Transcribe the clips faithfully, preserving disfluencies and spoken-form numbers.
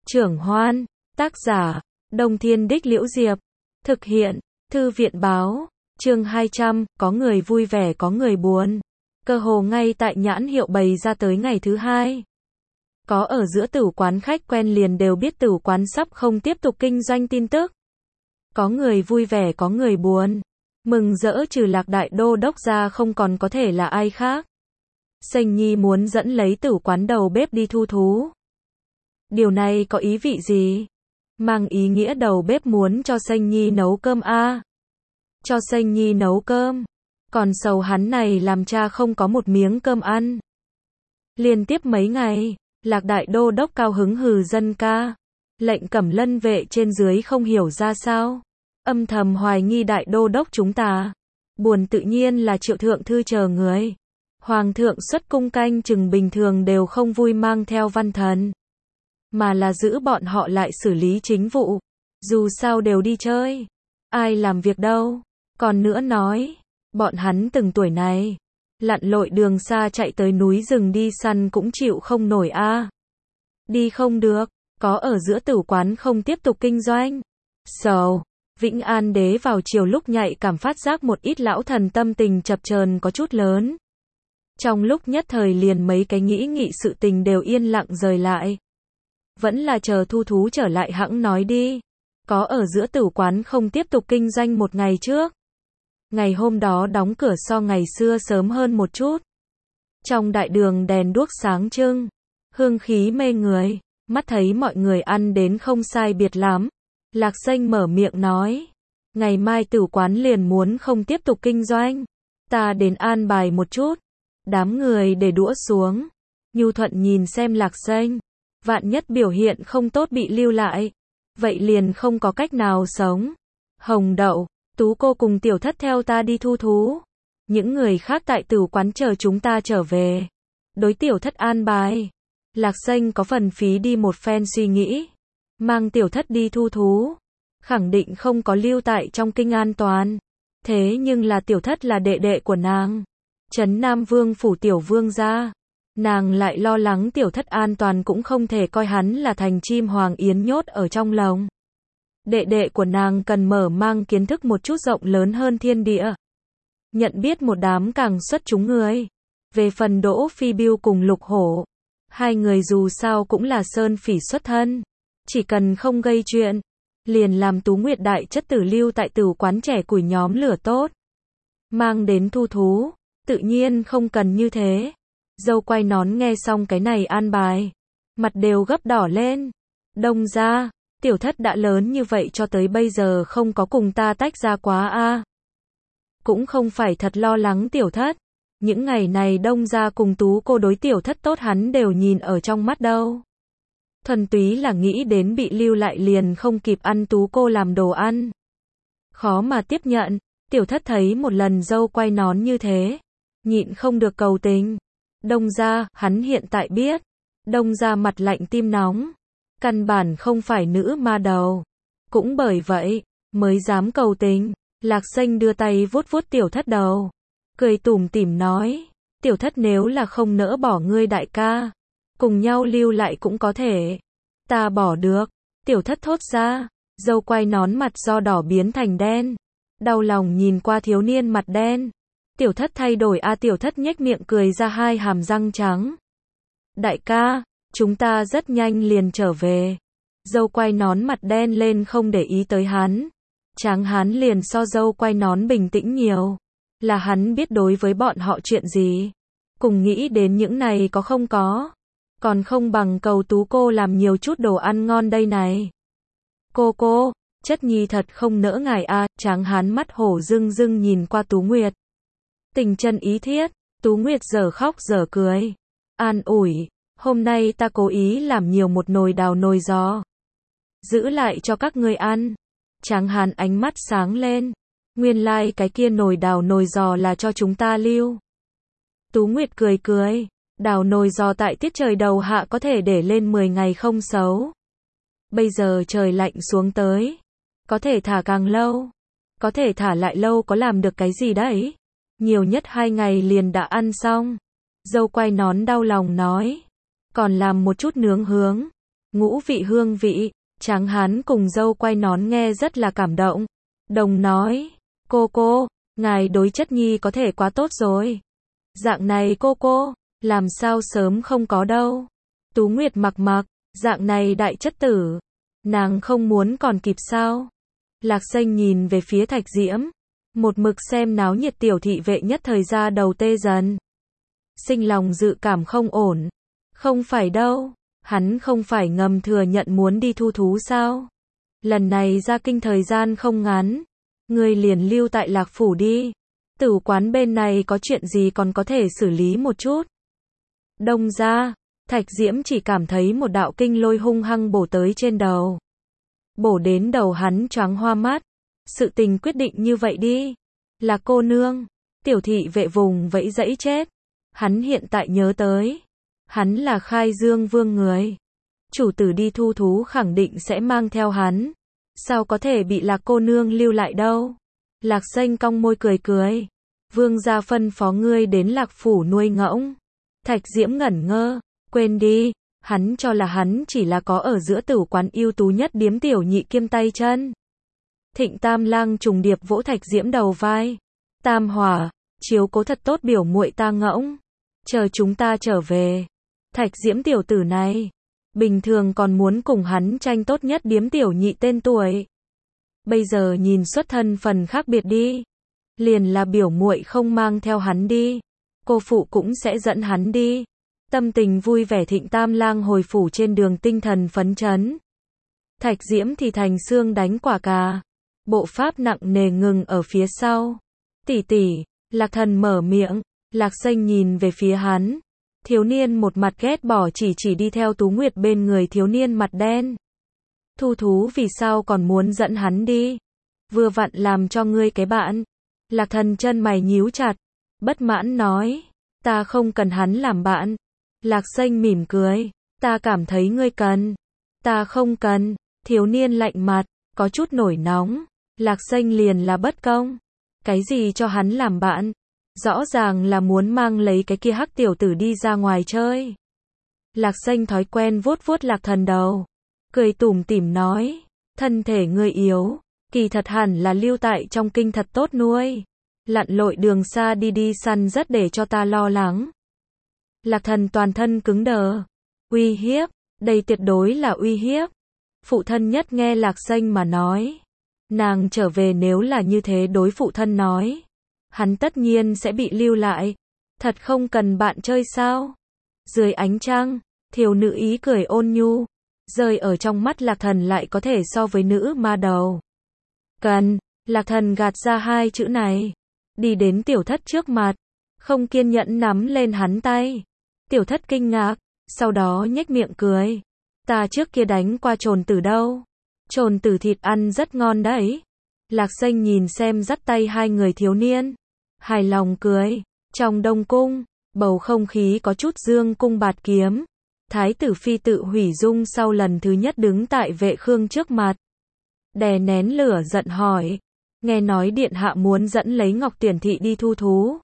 Trưởng Hoan, tác giả, Đông Thiên Đích Liễu Diệp, thực hiện, Thư viện báo, chương hai trăm, có người vui vẻ có người buồn. Cơ hồ ngay tại nhãn hiệu bày ra tới ngày thứ hai. Có ở giữa tử quán khách quen liền đều biết tử quán sắp không tiếp tục kinh doanh tin tức. Có người vui vẻ có người buồn. Mừng rỡ trừ Lạc Đại Đô đốc ra không còn có thể là ai khác. Sênh Nhi muốn dẫn lấy tử quán đầu bếp đi thu thú. Điều này có ý vị gì? Mang ý nghĩa đầu bếp muốn cho Sênh Nhi nấu cơm a à? Cho Sênh Nhi nấu cơm. Còn sầu hắn này làm cha không có một miếng cơm ăn. Liên tiếp mấy ngày, Lạc Đại Đô đốc cao hứng hừ dân ca. Lệnh Cẩm Lân vệ trên dưới không hiểu ra sao. Âm thầm hoài nghi Đại Đô đốc chúng ta. Buồn tự nhiên là Triệu Thượng Thư chờ người. Hoàng thượng xuất cung canh chừng bình thường đều không vui mang theo văn thần. Mà là giữ bọn họ lại xử lý chính vụ. Dù sao đều đi chơi. Ai làm việc đâu. Còn nữa nói. Bọn hắn từng tuổi này. Lặn lội đường xa chạy tới núi rừng đi săn cũng chịu không nổi a à. Đi không được. Có ở giữa tử quán không tiếp tục kinh doanh. Sầu. Vĩnh An đế vào chiều lúc nhạy cảm phát giác một ít lão thần tâm tình chập chờn có chút lớn. Trong lúc nhất thời liền mấy cái nghĩ nghị sự tình đều yên lặng rời lại. Vẫn là chờ thu thú trở lại hẵng nói đi. Có ở giữa tử quán không tiếp tục kinh doanh một ngày trước. Ngày hôm đó đóng cửa so ngày xưa sớm hơn một chút. Trong đại đường đèn đuốc sáng trưng. Hương khí mê người. Mắt thấy mọi người ăn đến không sai biệt lắm. Lạc Sênh mở miệng nói. Ngày mai tử quán liền muốn không tiếp tục kinh doanh. Ta đến an bài một chút. Đám người để đũa xuống. Nhu thuận nhìn xem Lạc Sênh. Vạn nhất biểu hiện không tốt bị lưu lại. Vậy liền không có cách nào sống. Hồng Đậu, Tú cô cùng tiểu thất theo ta đi thu thú. Những người khác tại tử quán chờ chúng ta trở về. Đối tiểu thất an bài. Lạc Sênh có phần phí đi một phen suy nghĩ. Mang tiểu thất đi thu thú. Khẳng định không có lưu tại trong kinh an toàn. Thế nhưng là tiểu thất là đệ đệ của nàng. Trấn Nam Vương phủ tiểu vương gia. Nàng lại lo lắng tiểu thất an toàn cũng không thể coi hắn là thành chim hoàng yến nhốt ở trong lồng. Đệ đệ của nàng cần mở mang kiến thức một chút rộng lớn hơn thiên địa. Nhận biết một đám càng xuất chúng người. Về phần Đỗ Phi Biêu cùng Lục Hổ. Hai người dù sao cũng là sơn phỉ xuất thân. Chỉ cần không gây chuyện. Liền làm Tú Nguyệt đại chất tử lưu tại tử quán trẻ củi nhóm lửa tốt. Mang đến thu thú. Tự nhiên không cần như thế. Dâu quay nón nghe xong cái này an bài. Mặt đều gấp đỏ lên. Đông ra. Tiểu thất đã lớn như vậy cho tới bây giờ không có cùng ta tách ra quá a à. Cũng không phải thật lo lắng tiểu thất. Những ngày này đông ra cùng Tú cô đối tiểu thất tốt hắn đều nhìn ở trong mắt đâu. Thuần túy là nghĩ đến bị lưu lại liền không kịp ăn Tú cô làm đồ ăn. Khó mà tiếp nhận. Tiểu thất thấy một lần dâu quay nón như thế. Nhịn không được cầu tình. Đông ra, hắn hiện tại biết. Đông ra mặt lạnh tim nóng. Căn bản không phải nữ ma đầu. Cũng bởi vậy, mới dám cầu tình. Lạc Sênh đưa tay vuốt vuốt tiểu thất đầu. Cười tủm tỉm nói. Tiểu thất nếu là không nỡ bỏ ngươi đại ca. Cùng nhau lưu lại cũng có thể. Ta bỏ được. Tiểu thất thốt ra. Dâu quay nón mặt do đỏ biến thành đen. Đau lòng nhìn qua thiếu niên mặt đen. Tiểu thất thay đổi a à, tiểu thất nhếch miệng cười ra hai hàm răng trắng. Đại ca, chúng ta rất nhanh liền trở về. Dâu quay nón mặt đen lên không để ý tới hắn. Tráng hán liền so dâu quay nón bình tĩnh nhiều. Là hắn biết đối với bọn họ chuyện gì. Cùng nghĩ đến những này có không có. Còn không bằng cầu Tú cô làm nhiều chút đồ ăn ngon đây này. Cô cô, chất nhi thật không nỡ ngài a à, tráng hán mắt hổ rưng rưng nhìn qua Tú Nguyệt. Tình chân ý thiết, Tú Nguyệt giờ khóc giờ cười. An ủi, hôm nay ta cố ý làm nhiều một nồi đào nồi giò. Giữ lại cho các ngươi ăn. Tráng hán ánh mắt sáng lên. Nguyên lai like cái kia nồi đào nồi giò là cho chúng ta lưu. Tú Nguyệt cười cười. Đào nồi giò tại tiết trời đầu hạ có thể để lên mười ngày không xấu. Bây giờ trời lạnh xuống tới. Có thể thả càng lâu. Có thể thả lại lâu có làm được cái gì đấy. Nhiều nhất hai ngày liền đã ăn xong. Dâu quay nón đau lòng nói. Còn làm một chút nướng hướng. ngũ vị hương vị. Tráng hán cùng dâu quay nón nghe rất là cảm động. Đồng nói, cô cô, ngài đối chất nhi có thể quá tốt rồi. Dạng này cô cô, làm sao sớm không có đâu. Tú Nguyệt mặc mặc, dạng này đại chất tử, nàng không muốn còn kịp sao. Lạc Xanh nhìn về phía Thạch Diễm, một mực xem náo nhiệt tiểu thị vệ nhất thời ra đầu tê dần. Sinh lòng dự cảm không ổn. Không phải đâu, hắn không phải ngầm thừa nhận muốn đi thu thú sao. Lần này ra kinh thời gian không ngắn, người liền lưu tại Lạc Phủ đi. Tử quán bên này có chuyện gì còn có thể xử lý một chút. Đông ra, Thạch Diễm chỉ cảm thấy một đạo kinh lôi hung hăng bổ tới trên đầu. Bổ đến đầu hắn choáng hoa mắt. Sự tình quyết định như vậy đi. Là cô nương. Tiểu thị vệ vùng vẫy dẫy chết. Hắn hiện tại nhớ tới. Hắn là Khai Dương Vương người. Chủ tử đi thu thú khẳng định sẽ mang theo hắn. Sao có thể bị Lạc cô nương lưu lại đâu. Lạc Xanh cong môi cười cười. Vương gia phân phó ngươi đến Lạc Phủ nuôi ngỗng. Thạch Diễm ngẩn ngơ. Quên đi. Hắn cho là hắn chỉ là có ở giữa tử quán ưu tú nhất điếm tiểu nhị kiêm tay chân. Thịnh Tam Lang trùng điệp vỗ Thạch Diễm đầu vai. Tam Hỏa, chiếu cố thật tốt biểu muội ta ngỗng. Chờ chúng ta trở về. Thạch Diễm tiểu tử này, bình thường còn muốn cùng hắn tranh tốt nhất điếm tiểu nhị tên tuổi. Bây giờ nhìn xuất thân phần khác biệt đi. Liền là biểu muội không mang theo hắn đi. Cô phụ cũng sẽ dẫn hắn đi. Tâm tình vui vẻ Thịnh Tam Lang hồi phủ trên đường tinh thần phấn chấn. Thạch Diễm thì thành xương đánh quả cà. Bộ pháp nặng nề ngừng ở phía sau. Tỷ tỷ, Lạc Thần mở miệng. Lạc Xanh nhìn về phía hắn. Thiếu niên một mặt ghét bỏ chỉ chỉ đi theo Tú Nguyệt bên người thiếu niên mặt đen. Thu thú vì sao còn muốn dẫn hắn đi? Vừa vặn làm cho ngươi cái bạn. Lạc Thần chân mày nhíu chặt. Bất mãn nói. Ta không cần hắn làm bạn. Lạc Xanh mỉm cười. Ta cảm thấy ngươi cần. Ta không cần. Thiếu niên lạnh mặt. Có chút nổi nóng. Lạc Xanh liền là bất công. Cái gì cho hắn làm bạn? Rõ ràng là muốn mang lấy cái kia hắc tiểu tử đi ra ngoài chơi. Lạc Xanh thói quen vuốt vuốt Lạc Thần đầu. Cười tủm tỉm nói. Thân thể ngươi yếu. Kỳ thật hẳn là lưu tại trong kinh thật tốt nuôi. Lặn lội đường xa đi đi săn rất để cho ta lo lắng. Lạc Thần toàn thân cứng đờ. Uy hiếp. Đây tuyệt đối là uy hiếp. Phụ thân nhất nghe Lạc Xanh mà nói. Nàng trở về nếu là như thế đối phụ thân nói. Hắn tất nhiên sẽ bị lưu lại. Thật không cần bạn chơi sao? Dưới ánh trăng, thiếu nữ ý cười ôn nhu. Rơi ở trong mắt Lạc Thần lại có thể so với nữ ma đầu. Cần. Lạc Thần gạt ra hai chữ này. Đi đến tiểu thất trước mặt. Không kiên nhẫn nắm lên hắn tay. Tiểu thất kinh ngạc. Sau đó nhếch miệng cười. Ta trước kia đánh qua trồn tử đâu. Trồn tử thịt ăn rất ngon đấy. Lạc Xanh nhìn xem dắt tay hai người thiếu niên. Hài lòng cười. Trong đông cung, bầu không khí có chút dương cung bạt kiếm. Thái tử phi tự hủy dung sau lần thứ nhất đứng tại Vệ Khương trước mặt. Đè nén lửa giận hỏi. Nghe nói điện hạ muốn dẫn lấy Ngọc Tuyển thị đi thu thú.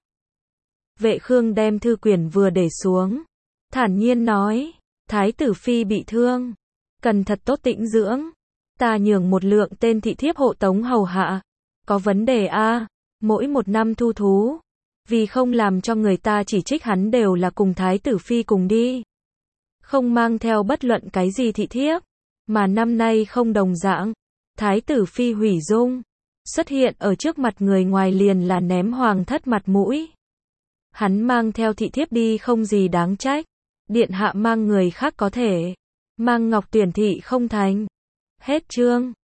Vệ Khương đem thư quyển vừa để xuống. Thản nhiên nói. Thái tử phi bị thương. Cần thật tốt tĩnh dưỡng. Ta nhường một lượng tên thị thiếp hộ tống hầu hạ. Có vấn đề a à? Mỗi một năm thu thú. Vì không làm cho người ta chỉ trích hắn đều là cùng Thái tử phi cùng đi. Không mang theo bất luận cái gì thị thiếp. Mà năm nay không đồng dạng. Thái tử phi hủy dung. Xuất hiện ở trước mặt người ngoài liền là ném hoàng thất mặt mũi. Hắn mang theo thị thiếp đi không gì đáng trách. Điện hạ mang người khác có thể. Mang Ngọc Tuyển thị không thành. Hết chương.